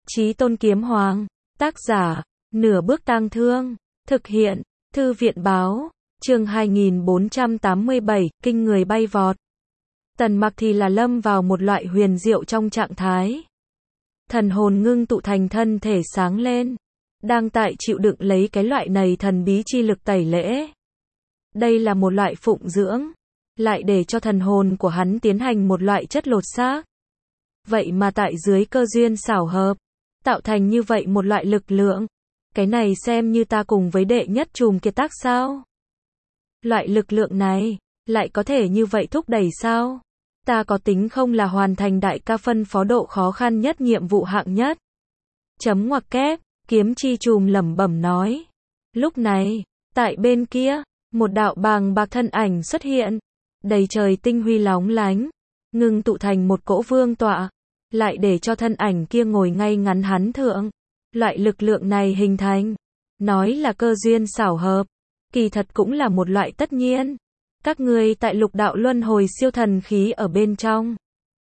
Chí Tôn Kiếm Hoàng. Tác giả, Nửa Bước Tang Thương. Thực hiện, Thư viện báo. Chương 2487, kinh người bay vọt. Tần Mặc thì là lâm vào một loại huyền diệu trong trạng thái. Thần hồn ngưng tụ thành thân thể sáng lên. Đang tại chịu đựng lấy cái loại này thần bí chi lực tẩy lễ. Đây là một loại phụng dưỡng. Lại để cho thần hồn của hắn tiến hành một loại chất lột xác. Vậy mà tại dưới cơ duyên xảo hợp. Tạo thành như vậy một loại lực lượng. Cái này xem như ta cùng với đệ nhất trùm kiệt tác sao? Loại lực lượng này, lại có thể như vậy thúc đẩy sao? Ta có tính không là hoàn thành đại ca phân phó độ khó khăn nhất nhiệm vụ hạng nhất? Chấm ngoặc kép, kiếm chi trùm lẩm bẩm nói. Lúc này, tại bên kia, một đạo bàng bạc thân ảnh xuất hiện. Đầy trời tinh huy lóng lánh, ngưng tụ thành một cỗ vương tọa. Lại để cho thân ảnh kia ngồi ngay ngắn hắn thượng. Loại lực lượng này hình thành, nói là cơ duyên xảo hợp, kỳ thật cũng là một loại tất nhiên. Các ngươi tại lục đạo luân hồi siêu thần khí ở bên trong.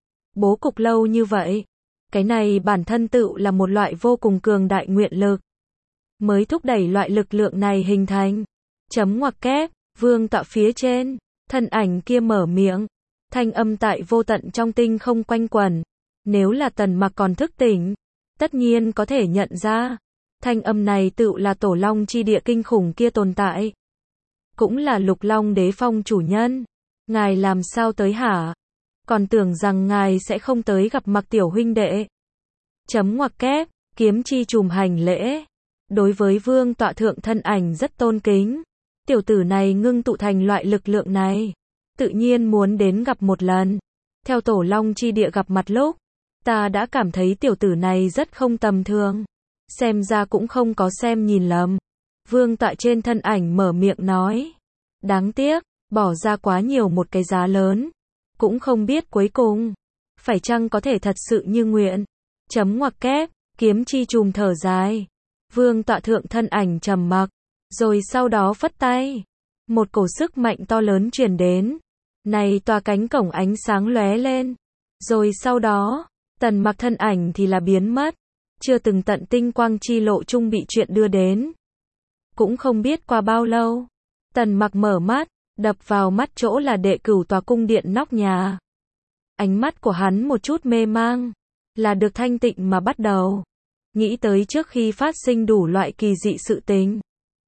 Bố cục lâu như vậy, cái này bản thân tự là một loại vô cùng cường đại nguyện lực. Mới thúc đẩy loại lực lượng này hình thành. Chấm ngoặc kép, vương tọa phía trên, thân ảnh kia mở miệng. Thanh âm tại vô tận trong tinh không quanh quẩn. Nếu là Tần Mặc còn thức tỉnh, tất nhiên có thể nhận ra, thanh âm này tự là tổ long chi địa kinh khủng kia tồn tại. Cũng là Lục Long Đế Phong chủ nhân. Ngài làm sao tới hả? Còn tưởng rằng ngài sẽ không tới gặp Mặc tiểu huynh đệ. Chấm ngoặc kép, kiếm chi trùm hành lễ. Đối với vương tọa thượng thân ảnh rất tôn kính. Tiểu tử này ngưng tụ thành loại lực lượng này. Tự nhiên muốn đến gặp một lần. Theo tổ long chi địa gặp mặt lúc. Ta đã cảm thấy tiểu tử này rất không tầm thường. Xem ra cũng không có xem nhìn lầm. Vương tọa trên thân ảnh mở miệng nói. Đáng tiếc, bỏ ra quá nhiều một cái giá lớn. Cũng không biết cuối cùng, phải chăng có thể thật sự như nguyện. Chấm ngoặc kép, kiếm chi trùm thở dài. Vương tọa thượng thân ảnh trầm mặc. Rồi sau đó phất tay. Một cổ sức mạnh to lớn truyền đến. Này tòa cánh cổng ánh sáng lóe lên. Rồi sau đó, Tần Mặc thân ảnh thì là biến mất. Chưa từng tận tinh quang chi lộ trung bị chuyện đưa đến. Cũng không biết qua bao lâu. Tần Mặc mở mắt, đập vào mắt chỗ là đệ cửu tòa cung điện nóc nhà. Ánh mắt của hắn một chút mê mang. Là được thanh tịnh mà bắt đầu. Nghĩ tới trước khi phát sinh đủ loại kỳ dị sự tình.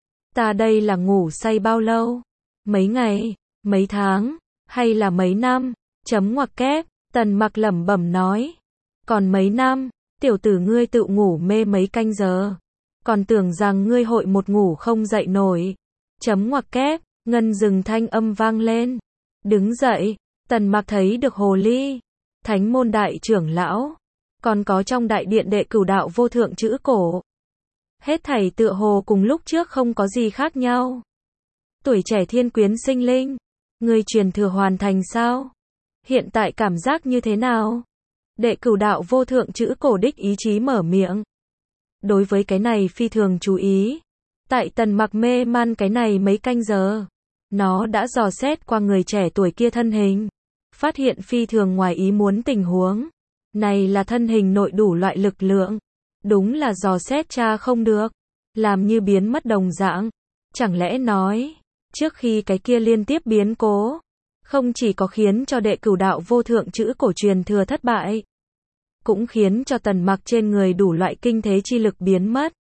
Ta đây là ngủ say bao lâu? Mấy ngày, mấy tháng, hay là mấy năm? Chấm ngoặc kép, Tần Mặc lẩm bẩm nói. Còn mấy năm, tiểu tử ngươi tự ngủ mê mấy canh giờ. Còn tưởng rằng ngươi hội một ngủ không dậy nổi. Chấm ngoặc kép, ngân dừng thanh âm vang lên. Đứng dậy, Tần Mặc thấy được hồ ly, thánh môn đại trưởng lão. Còn có trong đại điện đệ cửu đạo vô thượng chữ cổ. Hết thảy tựa hồ cùng lúc trước không có gì khác nhau. Tuổi trẻ thiên quyến sinh linh. Ngươi truyền thừa hoàn thành sao? Hiện tại cảm giác như thế nào? Đệ cửu đạo vô thượng chữ cổ đích ý chí mở miệng. Đối với cái này phi thường chú ý. Tại Tần Mặc mê man cái này mấy canh giờ. Nó đã dò xét qua người trẻ tuổi kia thân hình. Phát hiện phi thường ngoài ý muốn tình huống. Này là thân hình nội đủ loại lực lượng. Đúng là dò xét cha không được. Làm như biến mất đồng dạng. Chẳng lẽ nói, trước khi cái kia liên tiếp biến cố. Không chỉ có khiến cho đệ cửu đạo vô thượng chữ cổ truyền thừa thất bại. Cũng khiến cho Tần Mặc trên người đủ loại kinh thế chi lực biến mất.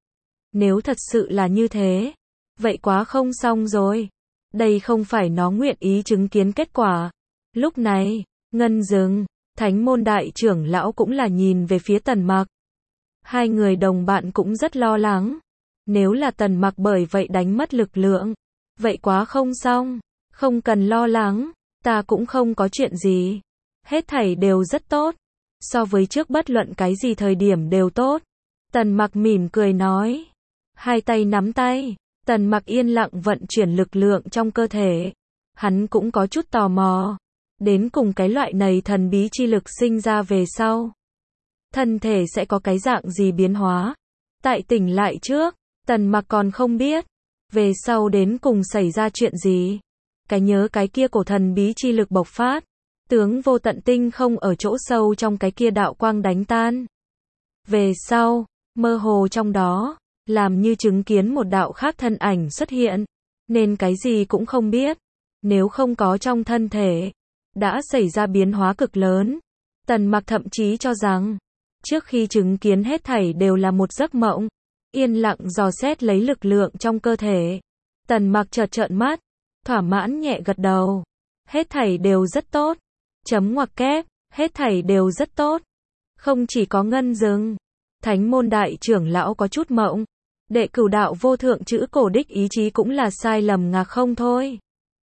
Nếu thật sự là như thế, vậy quá không xong rồi. Đây không phải nó nguyện ý chứng kiến kết quả. Lúc này, ngân dừng, thánh môn đại trưởng lão cũng là nhìn về phía Tần Mặc. Hai người đồng bạn cũng rất lo lắng. Nếu là Tần Mặc bởi vậy đánh mất lực lượng, vậy quá không xong. Không cần lo lắng, ta cũng không có chuyện gì. Hết thảy đều rất tốt. So với trước bất luận cái gì thời điểm đều tốt. Tần Mặc mỉm cười nói. Hai tay nắm tay. Tần Mặc yên lặng vận chuyển lực lượng trong cơ thể. Hắn cũng có chút tò mò. Đến cùng cái loại này thần bí chi lực sinh ra về sau. Thân thể sẽ có cái dạng gì biến hóa. Tại tỉnh lại trước, Tần Mặc còn không biết. Về sau đến cùng xảy ra chuyện gì. Cái nhớ cái kia cổ thần bí chi lực bộc phát. Tướng vô tận tinh không ở chỗ sâu trong cái kia đạo quang đánh tan. Về sau, mơ hồ trong đó, làm như chứng kiến một đạo khác thân ảnh xuất hiện, nên cái gì cũng không biết. Nếu không có trong thân thể, đã xảy ra biến hóa cực lớn. Tần Mặc thậm chí cho rằng, trước khi chứng kiến hết thảy đều là một giấc mộng, yên lặng dò xét lấy lực lượng trong cơ thể. Tần Mặc chợt trợn mắt, thỏa mãn nhẹ gật đầu. Hết thảy đều rất tốt. Chấm ngoặc kép, hết thảy đều rất tốt. Không chỉ có Ngân Dừng, Thánh môn đại trưởng lão có chút mộng. Đệ cửu đạo vô thượng chữ cổ đích ý chí cũng là sai lầm ngạc không thôi.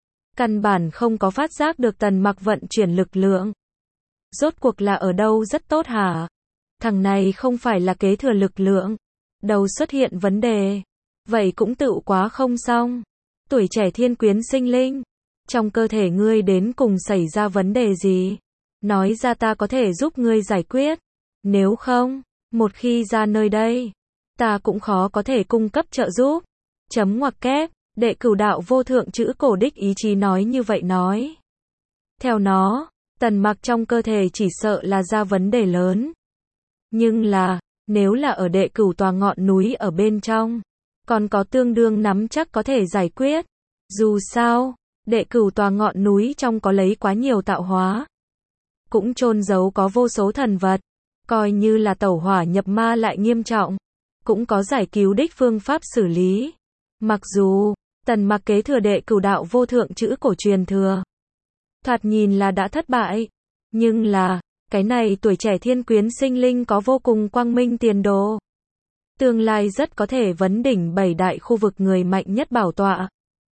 Căn bản không có phát giác được Tần Mặc vận chuyển lực lượng. Rốt cuộc là ở đâu rất tốt hả? Thằng này không phải là kế thừa lực lượng. Đầu xuất hiện vấn đề. Vậy cũng tự quá không xong. Tuổi trẻ thiên quyến sinh linh. Trong cơ thể ngươi đến cùng xảy ra vấn đề gì? Nói ra ta có thể giúp ngươi giải quyết. Nếu không, một khi ra nơi đây, ta cũng khó có thể cung cấp trợ giúp. Chấm ngoặc kép, đệ cửu đạo vô thượng chữ cổ đích ý chí nói như vậy nói. Theo nó, Tần Mặc trong cơ thể chỉ sợ là ra vấn đề lớn. Nhưng là, nếu là ở đệ cửu tòa ngọn núi ở bên trong, còn có tương đương nắm chắc có thể giải quyết. Dù sao, đệ cửu tòa ngọn núi trong có lấy quá nhiều tạo hóa. Cũng chôn giấu có vô số thần vật. Coi như là tẩu hỏa nhập ma lại nghiêm trọng. Cũng có giải cứu đích phương pháp xử lý. Mặc dù, Tần Mặc kế thừa đệ cửu đạo vô thượng chữ cổ truyền thừa. Thoạt nhìn là đã thất bại. Nhưng là, cái này tuổi trẻ thiên quyến sinh linh có vô cùng quang minh tiền đồ. Tương lai rất có thể vấn đỉnh 7 đại khu vực người mạnh nhất bảo tọa.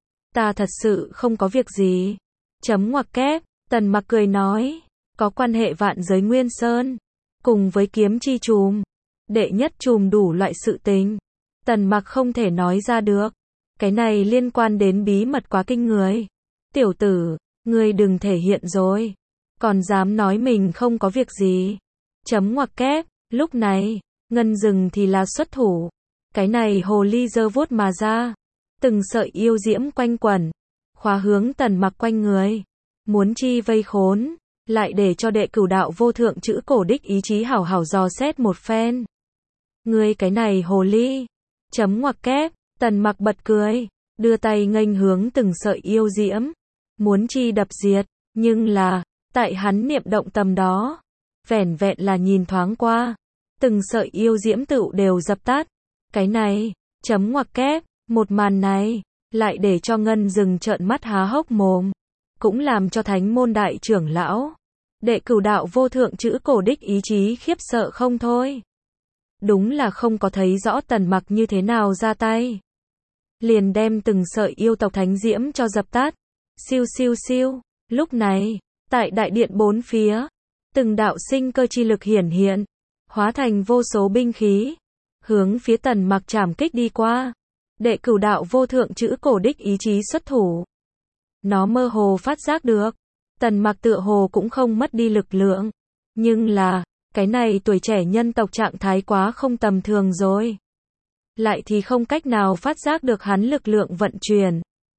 Ta thật sự không có việc gì. Chấm ngoặc kép, Tần Mặc cười nói. Có quan hệ vạn giới Nguyên Sơn. Cùng với kiếm chi trùm. Đệ nhất trùm đủ loại sự tình. Tần Mặc không thể nói ra được. Cái này liên quan đến bí mật quá kinh người. Tiểu tử, ngươi đừng thể hiện rồi. Còn dám nói mình không có việc gì. Chấm ngoặc kép, lúc này, Ngân Dừng thì là xuất thủ. Cái này hồ ly giơ vuốt mà ra. Từng sợi yêu diễm quanh quẩn. Khóa hướng Tần Mặc quanh người. Muốn chi vây khốn. Lại để cho đệ cửu đạo vô thượng chữ cổ đích ý chí hảo hảo dò xét một phen. Ngươi cái này hồ ly. Chấm ngoặc kép, Tần Mặc bật cười. Đưa tay nghênh hướng từng sợi yêu diễm. Muốn chi đập diệt. Nhưng là, tại hắn niệm động tầm đó. Vẻn vẹn là nhìn thoáng qua. Từng sợi yêu diễm tựu đều dập tắt. Cái này, chấm ngoặc kép, một màn này, lại để cho Ngân Dừng trợn mắt há hốc mồm. Cũng làm cho Thánh môn đại trưởng lão, đệ cửu đạo vô thượng chữ cổ đích ý chí khiếp sợ không thôi. Đúng là không có thấy rõ Tần Mặc như thế nào ra tay. Liền đem từng sợi yêu tộc thánh diễm cho dập tắt. Siêu siêu siêu, lúc này, tại đại điện bốn phía, từng đạo sinh cơ chi lực hiển hiện, hóa thành vô số binh khí, hướng phía Tần Mặc trảm kích đi qua. Đệ cửu đạo vô thượng chữ cổ đích ý chí xuất thủ. Nó mơ hồ phát giác được, Tần Mặc tựa hồ cũng không mất đi lực lượng. Nhưng là, cái này tuổi trẻ nhân tộc trạng thái quá không tầm thường rồi. Lại thì không cách nào phát giác được hắn lực lượng vận chuyển.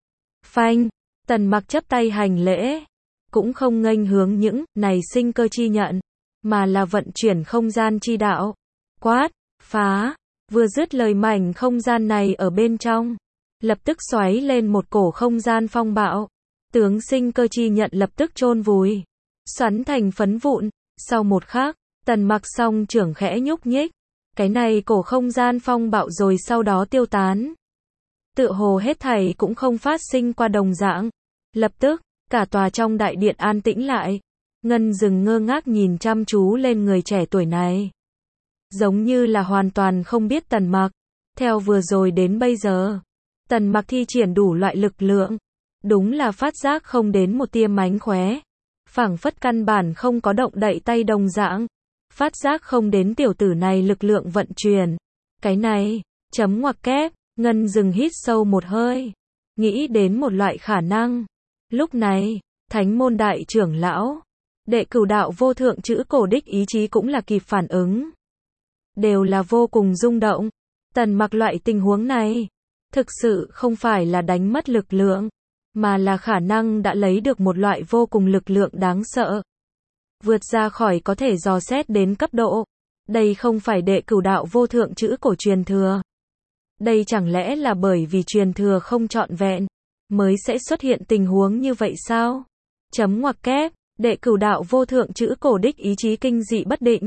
Phanh, Tần Mặc chắp tay hành lễ. Cũng không nghênh hướng những này sinh cơ chi nhận, mà là vận chuyển không gian chi đạo. Quát, phá, vừa dứt lời mảnh không gian này ở bên trong. Lập tức xoáy lên một cổ không gian phong bạo. Tướng sinh cơ chi nhận lập tức chôn vùi. Xoắn thành phấn vụn. Sau một khắc, Tần Mặc song trưởng khẽ nhúc nhích. Cái này cổ không gian phong bạo rồi sau đó tiêu tán. Tựa hồ hết thảy cũng không phát sinh qua đồng dạng. Lập tức, cả tòa trong đại điện an tĩnh lại. Ngân Dừng ngơ ngác nhìn chăm chú lên người trẻ tuổi này. Giống như là hoàn toàn không biết Tần Mặc. Theo vừa rồi đến bây giờ, Tần Mặc thi triển đủ loại lực lượng. Đúng là phát giác không đến một tia mánh khóe. Phảng phất căn bản không có động đậy tay đồng dạng. Phát giác không đến tiểu tử này lực lượng vận chuyển. Cái này, chấm ngoặc kép, Ngân Dừng hít sâu một hơi. Nghĩ đến một loại khả năng. Lúc này, Thánh môn đại trưởng lão, đệ cửu đạo vô thượng chữ cổ đích ý chí cũng là kịp phản ứng. Đều là vô cùng rung động. Tần Mặc loại tình huống này, thực sự không phải là đánh mất lực lượng, mà là khả năng đã lấy được một loại vô cùng lực lượng đáng sợ. Vượt ra khỏi có thể dò xét đến cấp độ. Đây không phải đệ cửu đạo vô thượng chữ cổ truyền thừa. Đây chẳng lẽ là bởi vì truyền thừa không trọn vẹn, mới sẽ xuất hiện tình huống như vậy sao? Chấm ngoặc kép, đệ cửu đạo vô thượng chữ cổ đích ý chí kinh dị bất định.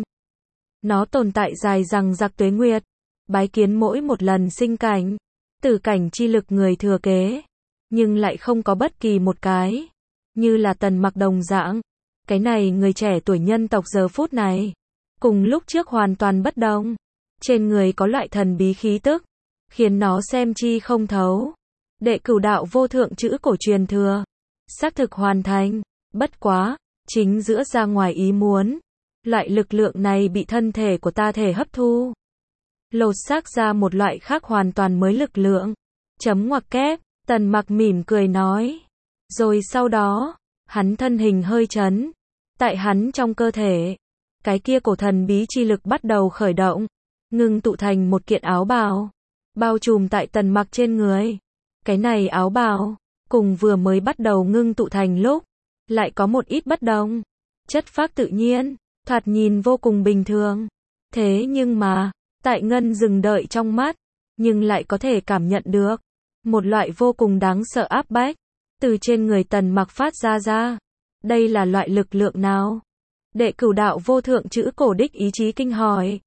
Nó tồn tại dài dằng dặc tuế nguyệt, bái kiến mỗi một lần sinh cảnh, tử cảnh chi lực người thừa kế, nhưng lại không có bất kỳ một cái, như là Tần Mặc đồng dạng. Cái này người trẻ tuổi nhân tộc giờ phút này, cùng lúc trước hoàn toàn bất đồng. Trên người có loại thần bí khí tức, khiến nó xem chi không thấu. Đệ cửu đạo vô thượng chữ cổ truyền thừa, xác thực hoàn thành, bất quá, chính giữa ra ngoài ý muốn. Loại lực lượng này bị thân thể của ta thể hấp thu, lột xác ra một loại khác hoàn toàn mới lực lượng. Chấm ngoặc kép, Tần Mặc mỉm cười nói. Rồi sau đó, hắn thân hình hơi chấn. Tại hắn trong cơ thể, cái kia cổ thần bí chi lực bắt đầu khởi động, ngưng tụ thành một kiện áo bào, bao trùm tại Tần Mặc trên người. Cái này áo bào, cùng vừa mới bắt đầu ngưng tụ thành lúc, lại có một ít bất đồng. Chất phác tự nhiên, thoạt nhìn vô cùng bình thường. Thế nhưng mà, tại Ngân dừng đợi trong mắt, nhưng lại có thể cảm nhận được một loại vô cùng đáng sợ áp bách từ trên người Tần Mặc phát ra. Đây là loại lực lượng nào? Đệ cửu đạo vô thượng chữ cổ đích ý chí kinh hỏi.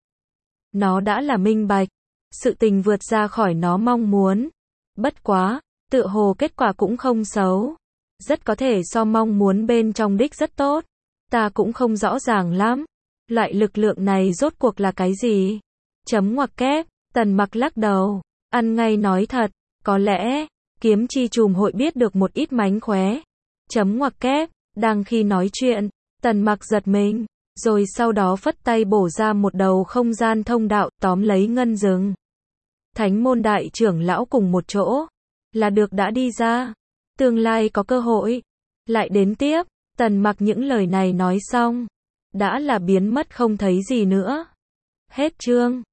Nó đã là minh bạch, sự tình vượt ra khỏi nó mong muốn. Bất quá, tựa hồ kết quả cũng không xấu, rất có thể so mong muốn bên trong đích rất tốt. Ta cũng không rõ ràng lắm, loại lực lượng này rốt cuộc là cái gì? Chấm ngoặc kép, Tần Mặc lắc đầu, ăn ngay nói thật, có lẽ kiếm chi trùm hội biết được một ít mánh khóe. Chấm ngoặc kép, đang khi nói chuyện, Tần Mặc giật mình, rồi sau đó phất tay bổ ra một đầu không gian thông đạo, tóm lấy Ngân Dừng. Thánh môn đại trưởng lão cùng một chỗ, là được đã đi ra, tương lai có cơ hội, lại đến tiếp. Tần Mặc những lời này nói xong, đã là biến mất không thấy gì nữa. Hết chương.